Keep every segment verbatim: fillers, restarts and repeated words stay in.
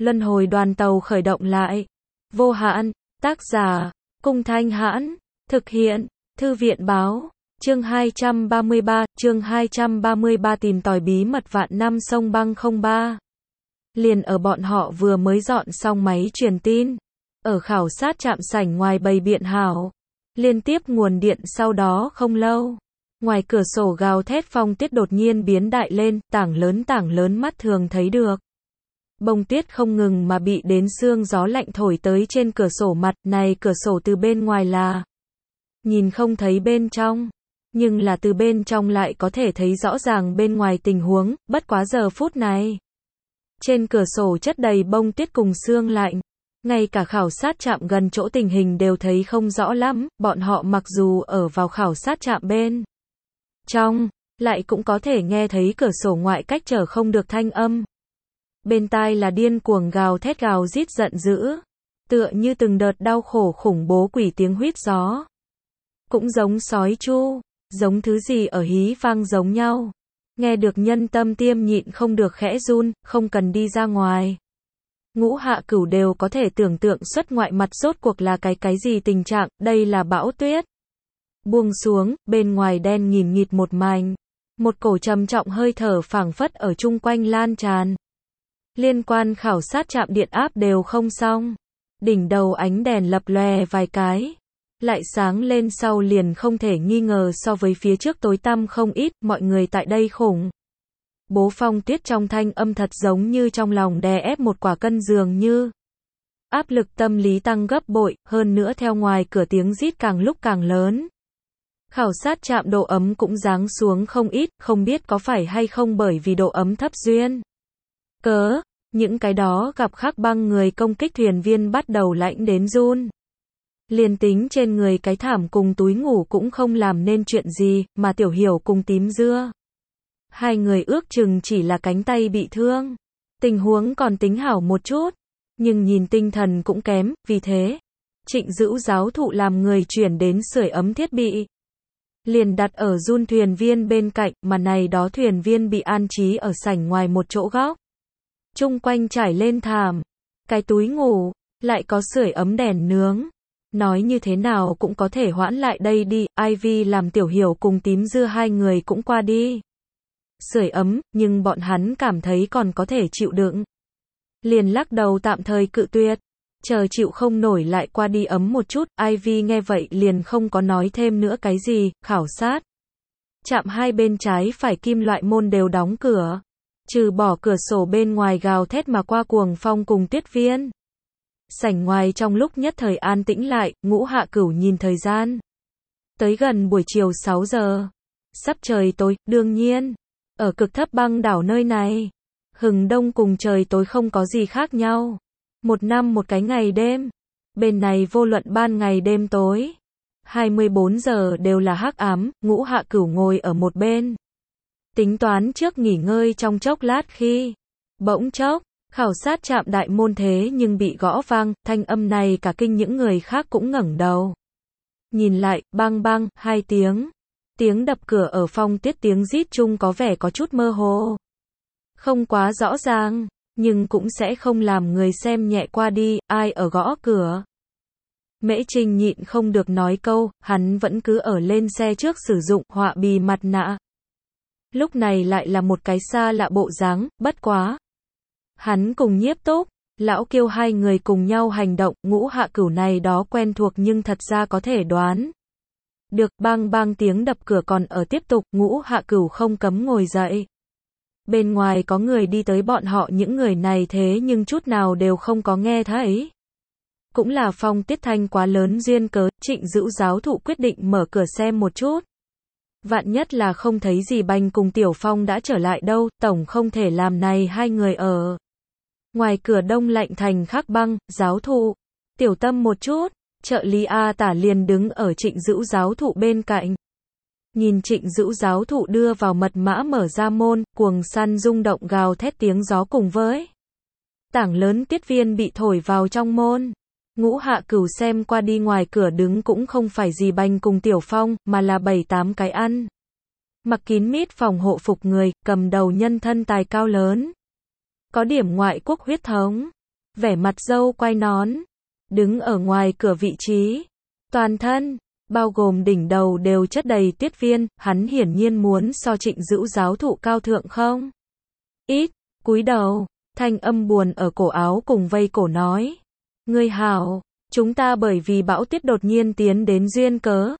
Luân hồi đoàn tàu khởi động lại. Vô hạn, tác giả, Cung Thanh Hãn, thực hiện, Thư viện Báo, chương hai trăm ba mươi ba, chương hai trăm ba mươi ba tìm tòi bí mật vạn năm sông băng không ba. Liền ở bọn họ vừa mới dọn xong máy truyền tin, ở khảo sát trạm sảnh ngoài bày biện hảo, liên tiếp nguồn điện sau đó không lâu. Ngoài cửa sổ gào thét phong tuyết đột nhiên biến đại lên, tảng lớn tảng lớn mắt thường thấy được. Bông tuyết không ngừng mà bị đến sương gió lạnh thổi tới trên cửa sổ mặt, này cửa sổ từ bên ngoài là nhìn không thấy bên trong, nhưng là từ bên trong lại có thể thấy rõ ràng bên ngoài tình huống, bất quá giờ phút này. Trên cửa sổ chất đầy bông tuyết cùng sương lạnh, ngay cả khảo sát trạm gần chỗ tình hình đều thấy không rõ lắm, bọn họ mặc dù ở vào khảo sát trạm bên trong, lại cũng có thể nghe thấy cửa sổ ngoại cách trở không được thanh âm. Bên tai là điên cuồng gào thét gào rít giận dữ, tựa như từng đợt đau khổ khủng bố quỷ tiếng huýt gió. Cũng giống sói chu, giống thứ gì ở hí vang giống nhau. Nghe được nhân tâm tiêm nhịn không được khẽ run, không cần đi ra ngoài. Ngũ Hạ Cửu đều có thể tưởng tượng xuất ngoại mặt rốt cuộc là cái cái gì tình trạng, đây là bão tuyết. Buông xuống, bên ngoài đen nghìn nghịt một mảnh. Một cổ trầm trọng hơi thở phảng phất ở chung quanh lan tràn. Liên quan khảo sát trạm điện áp đều không xong. Đỉnh đầu ánh đèn lập lòe vài cái. Lại sáng lên sau liền không thể nghi ngờ so với phía trước tối tăm không ít, mọi người tại đây khủng. Bố phong tuyết trong thanh âm thật giống như trong lòng đè ép một quả cân dường như. Áp lực tâm lý tăng gấp bội, hơn nữa theo ngoài cửa tiếng rít càng lúc càng lớn. Khảo sát trạm độ ấm cũng giáng xuống không ít, không biết có phải hay không bởi vì độ ấm thấp duyên. Cớ, những cái đó gặp khắc băng người công kích thuyền viên bắt đầu lạnh đến run. Liền tính trên người cái thảm cùng túi ngủ cũng không làm nên chuyện gì, mà Tiểu Hiểu cùng Tím Dưa. Hai người ước chừng chỉ là cánh tay bị thương. Tình huống còn tính hảo một chút, nhưng nhìn tinh thần cũng kém, vì thế, Trịnh Dữu giáo thụ làm người chuyển đến sưởi ấm thiết bị. Liền đặt ở run thuyền viên bên cạnh, mà này đó thuyền viên bị an trí ở sảnh ngoài một chỗ góc. Chung quanh trải lên thảm, cái túi ngủ, lại có sưởi ấm đèn nướng. Nói như thế nào cũng có thể hoãn lại đây đi, Ivy làm Tiểu Hiểu cùng Tím Dưa hai người cũng qua đi. Sưởi ấm, nhưng bọn hắn cảm thấy còn có thể chịu đựng. Liền lắc đầu tạm thời cự tuyệt. Chờ chịu không nổi lại qua đi ấm một chút, Ivy nghe vậy liền không có nói thêm nữa cái gì, khảo sát. Trạm hai bên trái phải kim loại môn đều đóng cửa. Trừ bỏ cửa sổ bên ngoài gào thét mà qua cuồng phong cùng tuyết viên. Sảnh ngoài trong lúc nhất thời an tĩnh lại, Ngũ Hạ Cửu nhìn thời gian. Tới gần buổi chiều sáu giờ. Sắp trời tối, đương nhiên. Ở cực thấp băng đảo nơi này, hừng đông cùng trời tối không có gì khác nhau. Một năm một cái ngày đêm. Bên này vô luận ban ngày đêm tối. hai mươi bốn giờ đều là hắc ám, Ngũ Hạ Cửu ngồi ở một bên. Tính toán trước nghỉ ngơi trong chốc lát khi. Bỗng chốc, khảo sát trạm đại môn thế nhưng bị gõ vang, thanh âm này cả kinh những người khác cũng ngẩng đầu. Nhìn lại, bang bang, hai tiếng. Tiếng đập cửa ở phong tuyết tiếng rít chung có vẻ có chút mơ hồ. Không quá rõ ràng, nhưng cũng sẽ không làm người xem nhẹ qua đi, ai ở gõ cửa. Mễ Trinh nhịn không được nói câu, hắn vẫn cứ ở lên xe trước sử dụng họa bì mặt nạ. Lúc này lại là một cái xa lạ bộ dáng, bất quá. Hắn cùng Nhiếp Túc, Lão Kiêu hai người cùng nhau hành động, Ngũ Hạ Cửu này đó quen thuộc nhưng thật ra có thể đoán. Được, bang bang tiếng đập cửa còn ở tiếp tục, Ngũ Hạ Cửu không cấm ngồi dậy. Bên ngoài có người đi tới bọn họ những người này thế nhưng chút nào đều không có nghe thấy. Cũng là phong tiết thanh quá lớn duyên cớ, Trịnh Dữu giáo thụ quyết định mở cửa xem một chút. Vạn nhất là không thấy gì Bành cùng Tiểu Phong đã trở lại đâu, tổng không thể làm này hai người ở. Ngoài cửa đông lạnh thành khắc băng, giáo thụ, tiểu tâm một chút, trợ lý A Tả liền đứng ở Trịnh Dữu giáo thụ bên cạnh. Nhìn Trịnh Dữu giáo thụ đưa vào mật mã mở ra môn, cuồng săn rung động gào thét tiếng gió cùng với. Tảng lớn tiết viên bị thổi vào trong môn. Ngũ Hạ Cửu xem qua đi ngoài cửa đứng cũng không phải gì Bành cùng Tiểu Phong, mà là bảy tám cái ăn. Mặc kín mít phòng hộ phục người, cầm đầu nhân thân tài cao lớn. Có điểm ngoại quốc huyết thống. vẻ mặt dâu quai nón, đứng ở ngoài cửa vị trí. Toàn thân, bao gồm đỉnh đầu đều chất đầy tiết viên, hắn hiển nhiên muốn so Trịnh Dữu giáo thụ cao thượng không? Ít, cúi đầu, thanh âm buồn ở cổ áo cùng vây cổ nói. Ngươi hảo, chúng ta bởi vì bão tuyết đột nhiên tiến đến duyên cớ.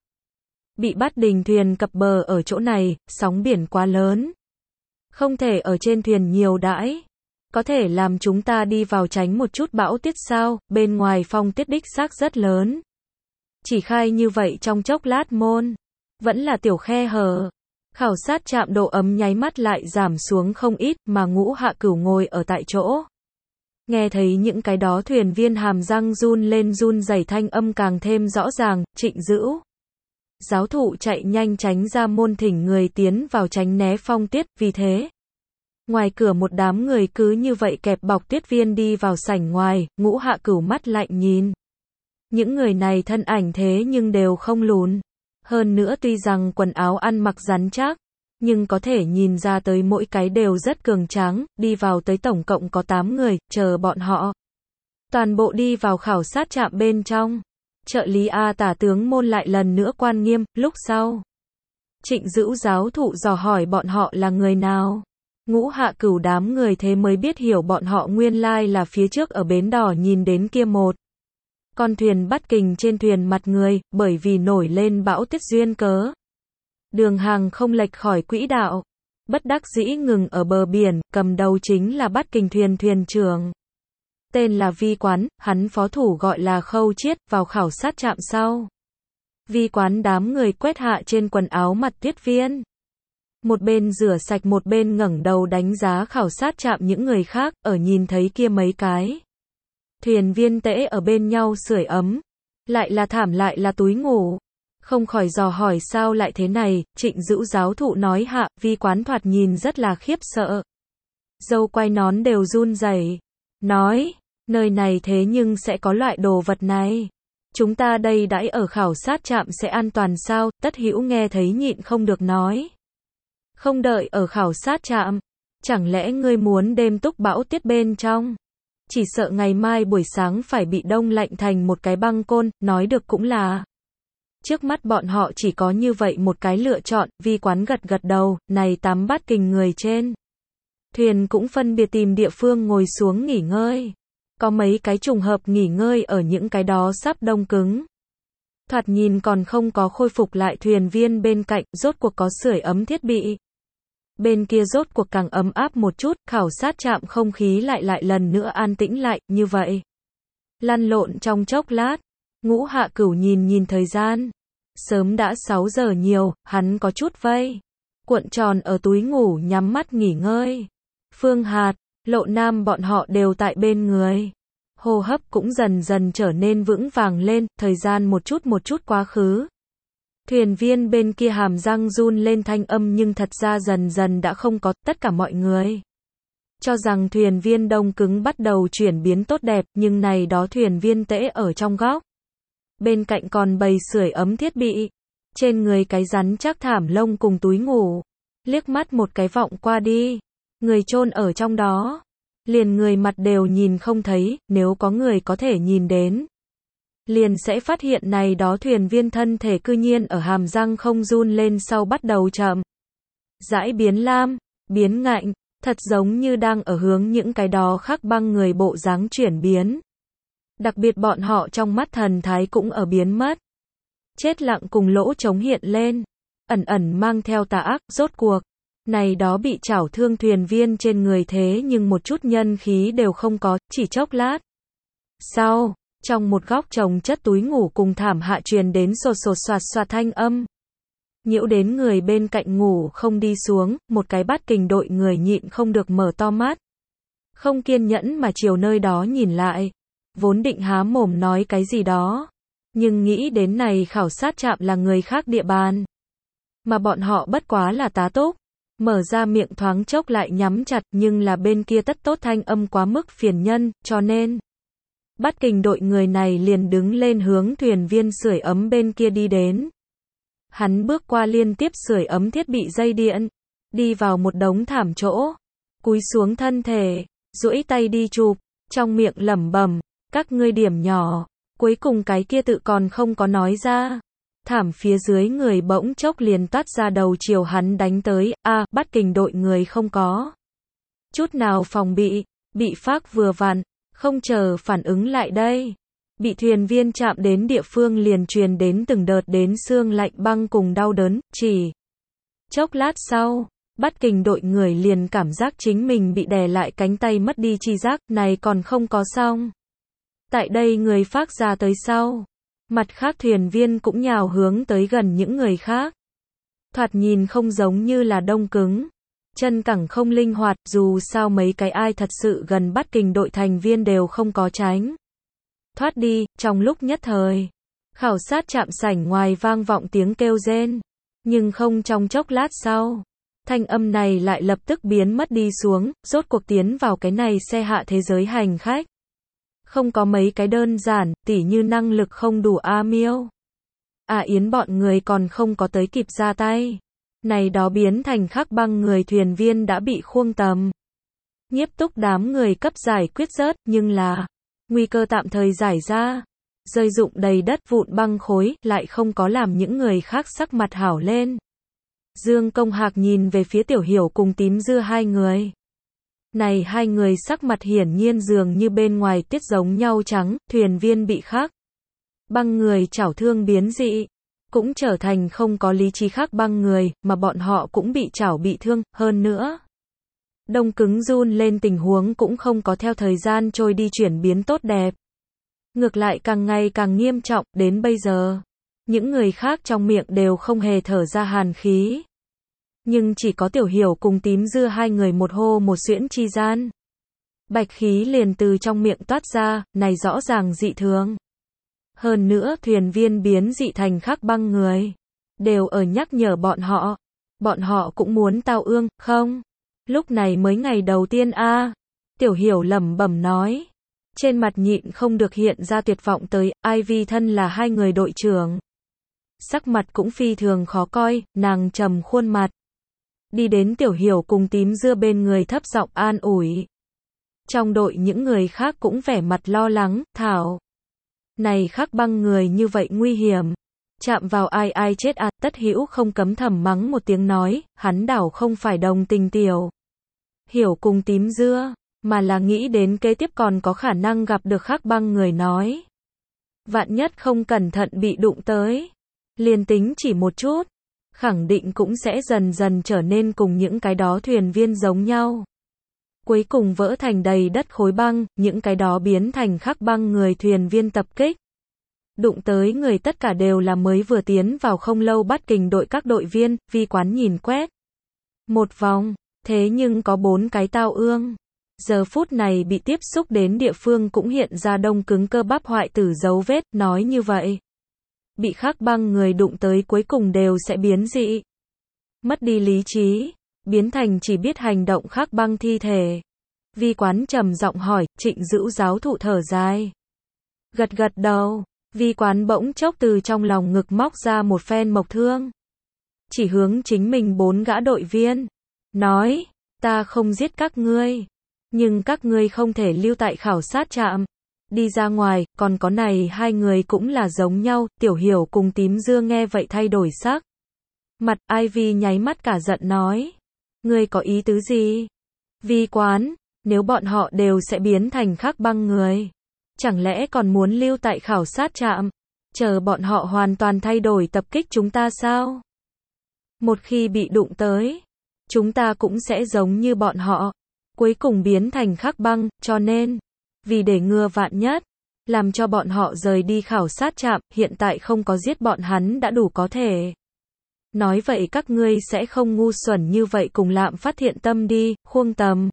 Bị bắt đình thuyền cập bờ ở chỗ này, sóng biển quá lớn. Không thể ở trên thuyền nhiều đãi. Có thể làm chúng ta đi vào tránh một chút bão tuyết sao, bên ngoài phong tuyết đích xác rất lớn. Chỉ khai như vậy trong chốc lát môn, vẫn là tiểu khe hở. Khảo sát trạm độ ấm nháy mắt lại giảm xuống không ít, mà Ngũ Hạ Cửu ngồi ở tại chỗ. Nghe thấy những cái đó thuyền viên hàm răng run lên run rẩy, thanh âm càng thêm rõ ràng. Trịnh Dữu giáo thụ chạy nhanh tránh ra môn, thỉnh người tiến vào tránh né phong tuyết, vì thế ngoài cửa một đám người cứ như vậy kẹp bọc tuyết viên đi vào sảnh ngoài. Ngũ Hạ Cửu mắt lạnh nhìn. Những người này thân ảnh thế nhưng đều không lùn. Hơn nữa tuy rằng quần áo ăn mặc rắn chắc, nhưng có thể nhìn ra tới mỗi cái đều rất cường tráng. Đi vào tới tổng cộng có tám người, chờ bọn họ toàn bộ đi vào khảo sát trạm bên trong. Trợ lý A Tả tướng môn lại lần nữa quan nghiêm. Lúc sau, Trịnh Dữu giáo thụ dò hỏi bọn họ là người nào. Ngũ Hạ Cửu đám người thế mới biết hiểu bọn họ nguyên lai là phía trước ở bến đỏ nhìn đến kia một con thuyền bắt kình trên thuyền mặt người, bởi vì nổi lên bão tuyết duyên cớ. Đường hàng không lệch khỏi quỹ đạo, bất đắc dĩ ngừng ở bờ biển, cầm đầu chính là bắt kình thuyền thuyền trưởng. Tên là Vi Quán, hắn phó thủ gọi là Khâu Chiết. Vào khảo sát trạm sau, Vi Quán đám người quét hạ trên quần áo mặt tuyết viên. Một bên rửa sạch một bên ngẩng đầu đánh giá khảo sát trạm những người khác, ở nhìn thấy kia mấy cái thuyền viên tễ ở bên nhau sưởi ấm, lại là thảm lại là túi ngủ, không khỏi dò hỏi sao lại thế này. Trịnh Dữu giáo thụ nói hạ. Vi Quán thoạt nhìn rất là khiếp sợ, dâu quai nón đều run rẩy, nói, nơi này thế nhưng sẽ có loại đồ vật này. Chúng ta đây đãi ở khảo sát trạm sẽ an toàn sao? Tất Hữu nghe thấy nhịn không được nói. Không đợi ở khảo sát trạm, chẳng lẽ ngươi muốn đêm túc bão tuyết bên trong? Chỉ sợ ngày mai buổi sáng phải bị đông lạnh thành một cái băng côn. Nói được cũng là, trước mắt bọn họ chỉ có như vậy một cái lựa chọn. Vi Quán gật gật đầu, này tám bát kình người trên thuyền cũng phân biệt tìm địa phương ngồi xuống nghỉ ngơi. Có mấy cái trùng hợp nghỉ ngơi ở những cái đó sắp đông cứng, thoạt nhìn còn không có khôi phục lại thuyền viên bên cạnh, rốt cuộc có sưởi ấm thiết bị. Bên kia rốt cuộc càng ấm áp một chút, khảo sát trạm không khí lại lại lần nữa an tĩnh lại, như vậy. Lăn lộn trong chốc lát, Ngũ Hạ Cửu nhìn nhìn thời gian. Sớm đã sáu giờ nhiều, hắn có chút vây cuộn tròn ở túi ngủ nhắm mắt nghỉ ngơi. Phương Hạt, Lộ Nam bọn họ đều tại bên người. Hô hấp cũng dần dần trở nên vững vàng lên, thời gian một chút một chút quá khứ. Thuyền viên bên kia hàm răng run lên thanh âm nhưng thật ra dần dần đã không có. Tất cả mọi người cho rằng thuyền viên đông cứng bắt đầu chuyển biến tốt đẹp, nhưng này đó thuyền viên tễ ở trong góc. Bên cạnh còn bày sưởi ấm thiết bị. Trên người cái rắn chắc thảm lông cùng túi ngủ. Liếc mắt một cái vọng qua đi. Người chôn ở trong đó. Liền người mặt đều nhìn không thấy, nếu có người có thể nhìn đến. Liền sẽ phát hiện này đó thuyền viên thân thể cư nhiên ở hàm răng không run lên sau bắt đầu chậm rãi biến lam, biến ngạnh, thật giống như đang ở hướng những cái đó khắc băng người bộ dáng chuyển biến. Đặc biệt bọn họ trong mắt thần thái cũng ở biến mất. Chết lặng cùng lỗ trống hiện lên, ẩn ẩn mang theo tà ác. Rốt cuộc, này đó bị chảo thương thuyền viên trên người thế nhưng một chút nhân khí đều không có. Chỉ chốc lát sau, trong một góc chồng chất túi ngủ cùng thảm hạ truyền đến sột sột soạt soạt thanh âm. Nhiễu đến người bên cạnh ngủ không đi xuống, một cái bát kình đội người nhịn không được mở to mắt. Không kiên nhẫn mà chiều nơi đó nhìn lại. Vốn định há mồm nói cái gì đó, nhưng nghĩ đến này khảo sát trạm là người khác địa bàn, mà bọn họ bất quá là tá túc. Mở ra miệng thoáng chốc lại nhắm chặt, nhưng là bên kia tất tốt thanh âm quá mức phiền nhân, cho nên bắt kình đội người này liền đứng lên hướng thuyền viên sưởi ấm bên kia đi đến. Hắn bước qua liên tiếp sưởi ấm thiết bị dây điện, đi vào một đống thảm chỗ, cúi xuống thân thể, duỗi tay đi chụp, trong miệng lẩm bẩm, các ngươi điểm nhỏ, cuối cùng cái kia tự còn không có nói ra. Thảm phía dưới người bỗng chốc liền toát ra đầu chiều hắn đánh tới, a, Bắt Kình đội người không có chút nào phòng bị, bị phác vừa vặn, không chờ phản ứng lại đây. Bị thuyền viên chạm đến địa phương liền truyền đến từng đợt đến xương lạnh băng cùng đau đớn, chỉ chốc lát sau, Bắt Kình đội người liền cảm giác chính mình bị đè lại cánh tay mất đi chi giác, này còn không có xong. Tại đây người phác ra tới sau, mặt khác thuyền viên cũng nhào hướng tới gần những người khác. Thoạt nhìn không giống như là đông cứng, chân cẳng không linh hoạt, dù sao mấy cái ai thật sự gần Bắt Kình đội thành viên đều không có tránh thoát đi. Trong lúc nhất thời, khảo sát trạm sảnh ngoài vang vọng tiếng kêu rên, nhưng không trong chốc lát sau, thanh âm này lại lập tức biến mất đi xuống, rốt cuộc tiến vào cái này xe hạ thế giới hành khách. Không có mấy cái đơn giản, tỉ như năng lực không đủ A Miêu, A Yến bọn người còn không có tới kịp ra tay. Này đó biến thành khắc băng người thuyền viên đã bị khuông tầm. Nhiếp Túc đám người cấp giải quyết rớt, nhưng là nguy cơ tạm thời giải ra, rơi rụng đầy đất vụn băng khối, lại không có làm những người khác sắc mặt hảo lên. Dương Công Hạc nhìn về phía Tiểu Hiểu cùng Tím Dưa hai người. Này hai người sắc mặt hiển nhiên dường như bên ngoài tiết giống nhau trắng, thuyền viên bị khắc băng người chảo thương biến dị, cũng trở thành không có lý trí khắc băng người, mà bọn họ cũng bị chảo bị thương, hơn nữa. Đông cứng run lên tình huống cũng không có theo thời gian trôi đi chuyển biến tốt đẹp. Ngược lại càng ngày càng nghiêm trọng, đến bây giờ. Những người khác trong miệng đều không hề thở ra hàn khí. Nhưng chỉ có Tiểu Hiểu cùng Tím Dưa hai người một hô một xuyễn chi gian. Bạch khí liền từ trong miệng toát ra, này rõ ràng dị thường. Hơn nữa thuyền viên biến dị thành khắc băng người. Đều ở nhắc nhở bọn họ. Bọn họ cũng muốn tao ương, không? Lúc này mới ngày đầu tiên a à. Tiểu Hiểu lẩm bẩm nói. Trên mặt nhịn không được hiện ra tuyệt vọng tới, Ivy thân là hai người đội trưởng. Sắc mặt cũng phi thường khó coi, nàng trầm khuôn mặt. Đi đến Tiểu Hiểu cùng Tím Dưa bên người thấp giọng an ủi. Trong đội những người khác cũng vẻ mặt lo lắng, thảo. Này khắc băng người như vậy nguy hiểm. Chạm vào ai ai chết à, Tất Hữu không cấm thầm mắng một tiếng nói, hắn đảo không phải đồng tình Tiểu Hiểu cùng Tím Dưa, mà là nghĩ đến kế tiếp còn có khả năng gặp được khắc băng người nói. Vạn nhất không cẩn thận bị đụng tới, liền tính chỉ một chút, khẳng định cũng sẽ dần dần trở nên cùng những cái đó thuyền viên giống nhau. Cuối cùng vỡ thành đầy đất khối băng, những cái đó biến thành khắc băng người thuyền viên tập kích. Đụng tới người tất cả đều là mới vừa tiến vào không lâu Bắt Kình đội các đội viên, Vi Quán nhìn quét một vòng, thế nhưng có bốn cái tao ương. Giờ phút này bị tiếp xúc đến địa phương cũng hiện ra đông cứng cơ bắp hoại tử dấu vết, nói như vậy. Bị khắc băng người đụng tới cuối cùng đều sẽ biến dị. Mất đi lý trí, biến thành chỉ biết hành động khắc băng thi thể. Vi Quán trầm giọng hỏi, Trịnh Dữu giáo thụ thở dài. Gật gật đầu, Vi Quán bỗng chốc từ trong lòng ngực móc ra một phen mộc thương. Chỉ hướng chính mình bốn gã đội viên. Nói, ta không giết các ngươi. Nhưng các ngươi không thể lưu tại khảo sát trạm. Đi ra ngoài, còn có này hai người cũng là giống nhau, Tiểu Hiểu cùng Tím Dưa nghe vậy thay đổi sắc. Mặt Ivy nháy mắt cả giận nói. Ngươi có ý tứ gì? Vi Quán, nếu bọn họ đều sẽ biến thành khắc băng người. Chẳng lẽ còn muốn lưu tại khảo sát trạm? Chờ bọn họ hoàn toàn thay đổi tập kích chúng ta sao? Một khi bị đụng tới, chúng ta cũng sẽ giống như bọn họ. Cuối cùng biến thành khắc băng, cho nên, vì để ngừa vạn nhất, làm cho bọn họ rời đi khảo sát trạm, hiện tại không có giết bọn hắn đã đủ có thể. Nói vậy các ngươi sẽ không ngu xuẩn như vậy cùng lạm phát hiện tâm đi, khuông tầm.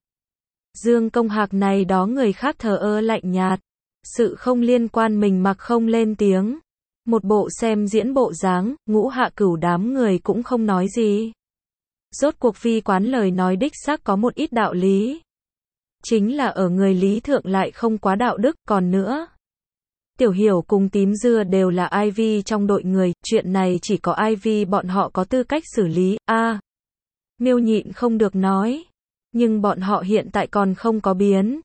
Dương Công Hạc này đó người khác thờ ơ lạnh nhạt. Sự không liên quan mình mặc không lên tiếng. Một bộ xem diễn bộ dáng, Ngũ Hạ Cửu đám người cũng không nói gì. Rốt cuộc Vi Quán lời nói đích xác có một ít đạo lý. Chính là ở người lý thượng lại không quá đạo đức, còn nữa. Tiểu Hiểu cùng Tím Dưa đều là Ivy trong đội người, chuyện này chỉ có Ivy bọn họ có tư cách xử lý, a à, Miêu nhịn không được nói. Nhưng bọn họ hiện tại còn không có biến.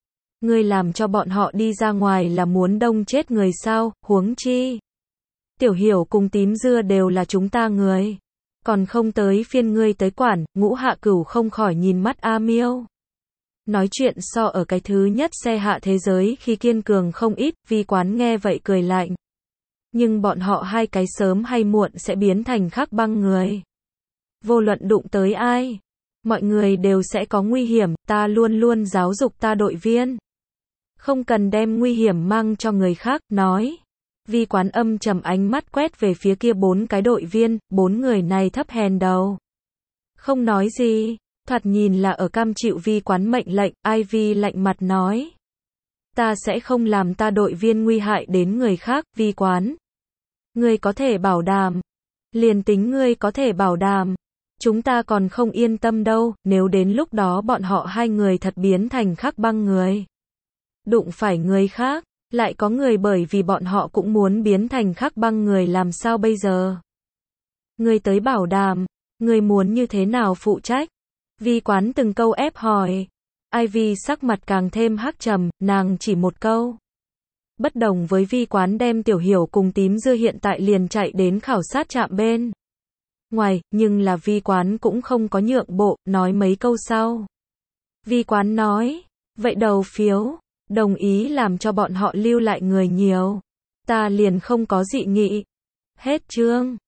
Ngươi làm cho bọn họ đi ra ngoài là muốn đông chết người sao, huống chi. Tiểu Hiểu cùng Tím Dưa đều là chúng ta người. Còn không tới phiên ngươi tới quản, Ngũ Hạ Cửu không khỏi nhìn mắt A Miêu. Nói chuyện so ở cái thứ nhất xe hạ thế giới khi kiên cường không ít, Vi Quán nghe vậy cười lạnh. Nhưng bọn họ hai cái sớm hay muộn sẽ biến thành khắc băng người. Vô luận đụng tới ai, mọi người đều sẽ có nguy hiểm, ta luôn luôn giáo dục ta đội viên. Không cần đem nguy hiểm mang cho người khác, nói. Vi Quán âm trầm ánh mắt quét về phía kia bốn cái đội viên, bốn người này thấp hèn đầu. Không nói gì, thoạt nhìn là ở cam chịu Vi Quán mệnh lệnh, Ivy lạnh mặt nói. Ta sẽ không làm ta đội viên nguy hại đến người khác, Vi Quán. Ngươi có thể bảo đảm. Liền tính ngươi có thể bảo đảm. Chúng ta còn không yên tâm đâu, nếu đến lúc đó bọn họ hai người thật biến thành khắc băng người. Đụng phải người khác, lại có người bởi vì bọn họ cũng muốn biến thành khắc băng người làm sao bây giờ? Ngươi tới bảo đảm, ngươi muốn như thế nào phụ trách? Vi Quán từng câu ép hỏi. Ivy sắc mặt càng thêm hắc trầm, nàng chỉ một câu. Bất đồng với Vi Quán đem Tiểu Hiểu cùng Tím Dưa hiện tại liền chạy đến khảo sát trạm bên ngoài, nhưng là Vi Quán cũng không có nhượng bộ, nói mấy câu sau. Vi Quán nói, vậy đầu phiếu, đồng ý làm cho bọn họ lưu lại người nhiều. Ta liền không có dị nghị. Hết chương.